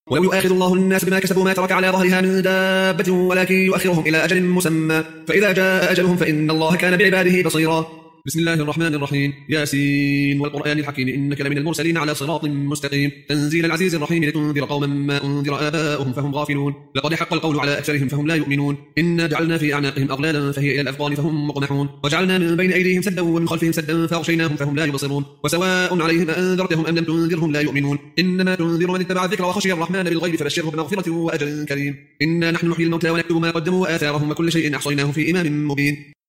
ولو يؤاخذ الله الناس بما كسبوا ما ترك على ظهرها من دابة ولكن يؤخرهم إلى أجل مسمى فإذا جاء أجلهم فإن الله كان بعباده بصيرا. بسم الله الرحمن الرحيم. ياسين والقرآن الحكيم إنك لمن المرسلين على صراط مستقيم تنزيل العزيز الرحيم لتنذر قوما ما أنذر آباؤهم فهم غافلون لقد حق القول على أكثرهم فهم لا يؤمنون إنا جعلنا في أعناقهم أغلالا فهي إلى الأذقان فهم مقمحون وجعلنا من بين أيديهم سدا ومن خلفهم سدا فأغشيناهم فهم لا يبصرون وسواء عليهم أنذرتهم أم لم تنذرهم لا يؤمنون إنما تنذر من اتبع الذكر وخشي الرحمن بالغيب فبشره بمغفرة وأجر كريم. إنا نحن نحيي الموتى ونكتب ما قدموا وآثارهم وكل شيء أحصيناه في إمام مبين.